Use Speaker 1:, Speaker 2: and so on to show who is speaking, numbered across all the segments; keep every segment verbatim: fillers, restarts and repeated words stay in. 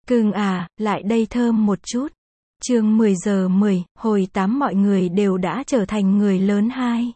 Speaker 1: Cưng à, lại đây thơm một chút. Chương mười giờ mười, hồi tám mọi người đều đã trở thành người lớn hai.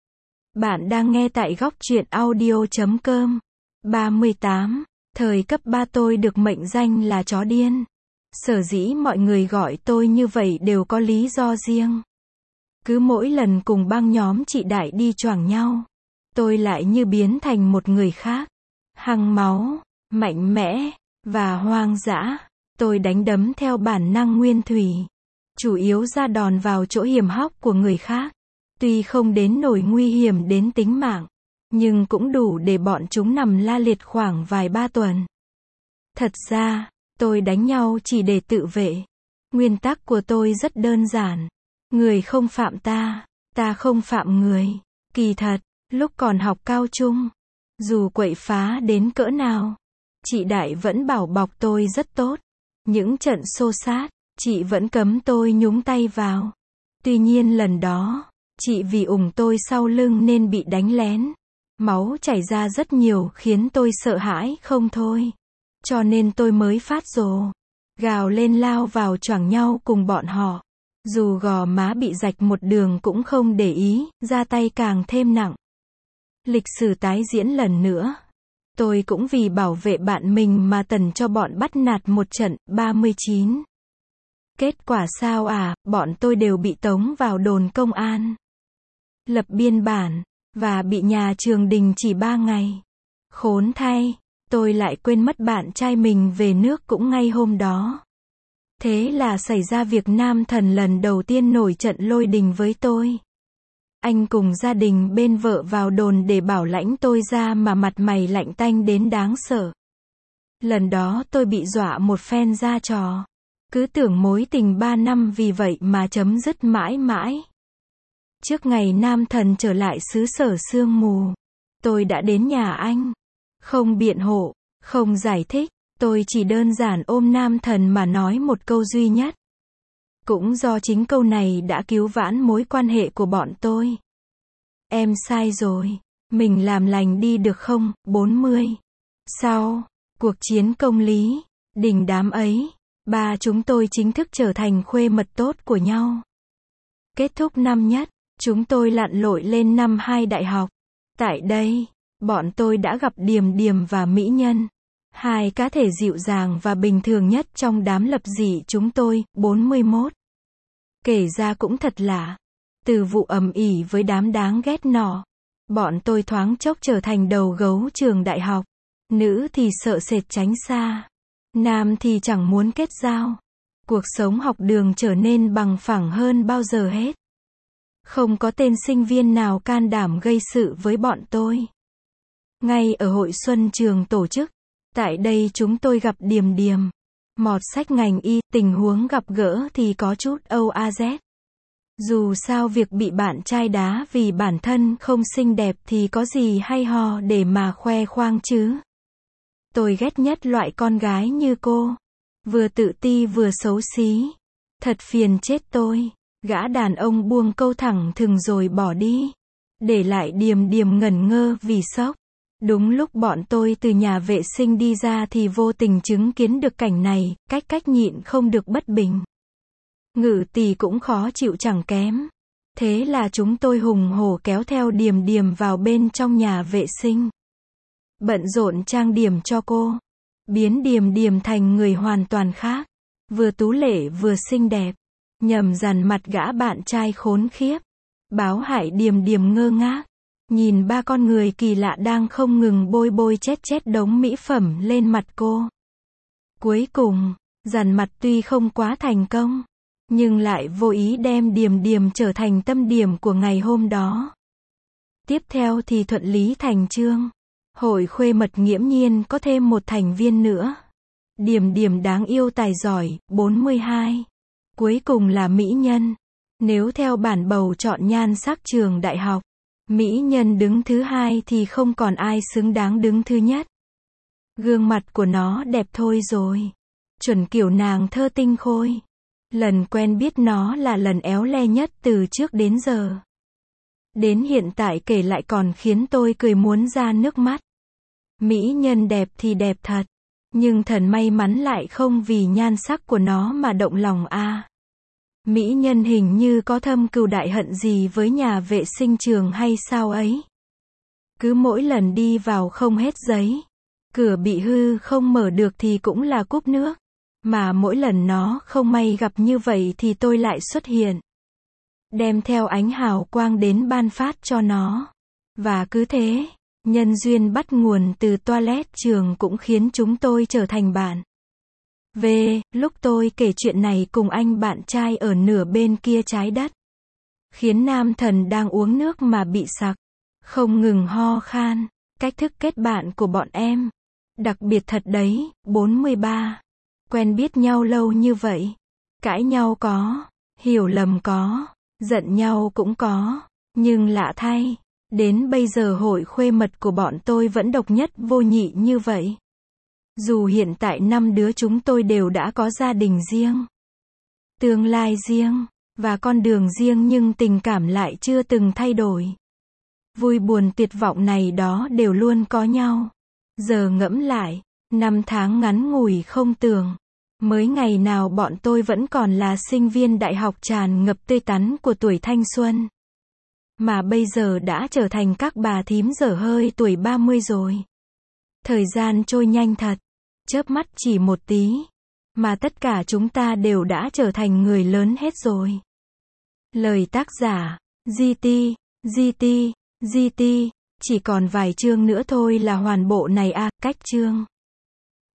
Speaker 1: Bạn đang nghe tại góc truyện audio chấm com. ba mươi tám. Thời cấp ba tôi được mệnh danh là chó điên. Sở dĩ mọi người gọi tôi như vậy đều có lý do riêng. Cứ mỗi lần cùng băng nhóm chị Đại đi choảng nhau, tôi lại như biến thành một người khác. Hăng máu, mạnh mẽ, và hoang dã. Tôi đánh đấm theo bản năng nguyên thủy. Chủ yếu ra đòn vào chỗ hiểm hóc của người khác. Tuy không đến nỗi nguy hiểm đến tính mạng, nhưng cũng đủ để bọn chúng nằm la liệt khoảng vài ba tuần. Thật ra, tôi đánh nhau chỉ để tự vệ. Nguyên tắc của tôi rất đơn giản. Người không phạm ta, ta không phạm người. Kỳ thật, lúc còn học cao trung, dù quậy phá đến cỡ nào, chị Đại vẫn bảo bọc tôi rất tốt. Những trận xô xát, chị vẫn cấm tôi nhúng tay vào. Tuy nhiên lần đó, chị vì ủng tôi sau lưng nên bị đánh lén. Máu chảy ra rất nhiều khiến tôi sợ hãi không thôi. Cho nên tôi mới phát rồ. Gào lên lao vào choảng nhau cùng bọn họ. Dù gò má bị rạch một đường cũng không để ý, ra tay càng thêm nặng. Lịch sử tái diễn lần nữa. Tôi cũng vì bảo vệ bạn mình mà tần cho bọn bắt nạt một trận, ba mươi chín. Kết quả sao à, bọn tôi đều bị tống vào đồn công an. Lập biên bản, và bị nhà trường đình chỉ ba ngày. Khốn thay, tôi lại quên mất bạn trai mình về nước cũng ngay hôm đó. Thế là xảy ra việc nam thần lần đầu tiên nổi trận lôi đình với tôi. Anh cùng gia đình bên vợ vào đồn để bảo lãnh tôi ra mà mặt mày lạnh tanh đến đáng sợ. Lần đó tôi bị dọa một phen ra trò. Cứ tưởng mối tình ba năm vì vậy mà chấm dứt mãi mãi. Trước ngày nam thần trở lại xứ sở sương mù, tôi đã đến nhà anh. Không biện hộ, không giải thích, tôi chỉ đơn giản ôm nam thần mà nói một câu duy nhất. Cũng do chính câu này đã cứu vãn mối quan hệ của bọn tôi. Em sai rồi, mình làm lành đi được không? bốn mươi. Sau cuộc chiến công lý, đình đám ấy, ba chúng tôi chính thức trở thành khuê mật tốt của nhau. Kết thúc năm nhất, chúng tôi lặn lội lên năm hai đại học. Tại đây, bọn tôi đã gặp Điềm Điềm và Mỹ Nhân. Hai cá thể dịu dàng và bình thường nhất trong đám lập dị chúng tôi, bốn mươi mốt. Kể ra cũng thật lạ. Từ vụ ầm ĩ với đám đáng ghét nọ, bọn tôi thoáng chốc trở thành đầu gấu trường đại học. Nữ thì sợ sệt tránh xa. Nam thì chẳng muốn kết giao. Cuộc sống học đường trở nên bằng phẳng hơn bao giờ hết. Không có tên sinh viên nào can đảm gây sự với bọn tôi. Ngay ở hội xuân trường tổ chức, tại đây chúng tôi gặp Điềm Điềm. Mọt sách ngành y, tình huống gặp gỡ thì có chút âu a dét. Dù sao việc bị bạn trai đá vì bản thân không xinh đẹp thì có gì hay ho để mà khoe khoang chứ. Tôi ghét nhất loại con gái như cô. Vừa tự ti vừa xấu xí. Thật phiền chết tôi. Gã đàn ông buông câu thẳng thừng rồi bỏ đi. Để lại Điềm Điềm ngẩn ngơ vì sốc. Đúng lúc bọn tôi từ nhà vệ sinh đi ra thì vô tình chứng kiến được cảnh này, cách cách nhịn không được bất bình. Ngự tỷ cũng khó chịu chẳng kém. Thế là chúng tôi hùng hổ kéo theo Điềm Điềm vào bên trong nhà vệ sinh. Bận rộn trang điểm cho cô. Biến Điềm Điềm thành người hoàn toàn khác. Vừa tú lệ vừa xinh đẹp. Nhầm dằn mặt gã bạn trai khốn khiếp. Báo hại Điềm Điềm ngơ ngác. Nhìn ba con người kỳ lạ đang không ngừng bôi bôi chét chét đống mỹ phẩm lên mặt cô. Cuối cùng, dằn mặt tuy không quá thành công, nhưng lại vô ý đem Điềm Điềm trở thành tâm điểm của ngày hôm đó. Tiếp theo thì thuận lý thành chương. Hội khuê mật nghiễm nhiên có thêm một thành viên nữa. Điềm Điềm đáng yêu tài giỏi, bốn mươi hai. Cuối cùng là Mỹ Nhân. Nếu theo bản bầu chọn nhan sắc trường đại học, Mỹ Nhân đứng thứ hai thì không còn ai xứng đáng đứng thứ nhất. Gương mặt của nó đẹp thôi rồi. Chuẩn kiểu nàng thơ tinh khôi. Lần quen biết nó là lần éo le nhất từ trước đến giờ. Đến hiện tại kể lại còn khiến tôi cười muốn ra nước mắt. Mỹ Nhân đẹp thì đẹp thật. Nhưng thần may mắn lại không vì nhan sắc của nó mà động lòng a. Mỹ nhân hình như có thâm cừu đại hận gì với nhà vệ sinh trường hay sao ấy. Cứ mỗi lần đi vào không hết giấy. Cửa bị hư không mở được thì cũng là cúp nước. Mà mỗi lần nó không may gặp như vậy thì tôi lại xuất hiện. Đem theo ánh hào quang đến ban phát cho nó. Và cứ thế, nhân duyên bắt nguồn từ toilet trường cũng khiến chúng tôi trở thành bạn. Về, lúc tôi kể chuyện này cùng anh bạn trai ở nửa bên kia trái đất. Khiến nam thần đang uống nước mà bị sặc. Không ngừng ho khan. Cách thức kết bạn của bọn em. Đặc biệt thật đấy, bốn mươi ba. Quen biết nhau lâu như vậy. Cãi nhau có. Hiểu lầm có. Giận nhau cũng có. Nhưng lạ thay. Đến bây giờ hội khuê mật của bọn tôi vẫn độc nhất vô nhị như vậy. Dù hiện tại năm đứa chúng tôi đều đã có gia đình riêng. Tương lai riêng. Và con đường riêng nhưng tình cảm lại chưa từng thay đổi. Vui buồn tuyệt vọng này đó đều luôn có nhau. Giờ ngẫm lại. Năm tháng ngắn ngủi không tưởng. Mới ngày nào bọn tôi vẫn còn là sinh viên đại học tràn ngập tươi tắn của tuổi thanh xuân. Mà bây giờ đã trở thành các bà thím dở hơi tuổi ba mươi rồi. Thời gian trôi nhanh thật. Chớp mắt chỉ một tí. Mà tất cả chúng ta đều đã trở thành người lớn hết rồi. Lời tác giả. giê tê, giê tê, giê tê. Chỉ còn vài chương nữa thôi là hoàn bộ này à, cách chương.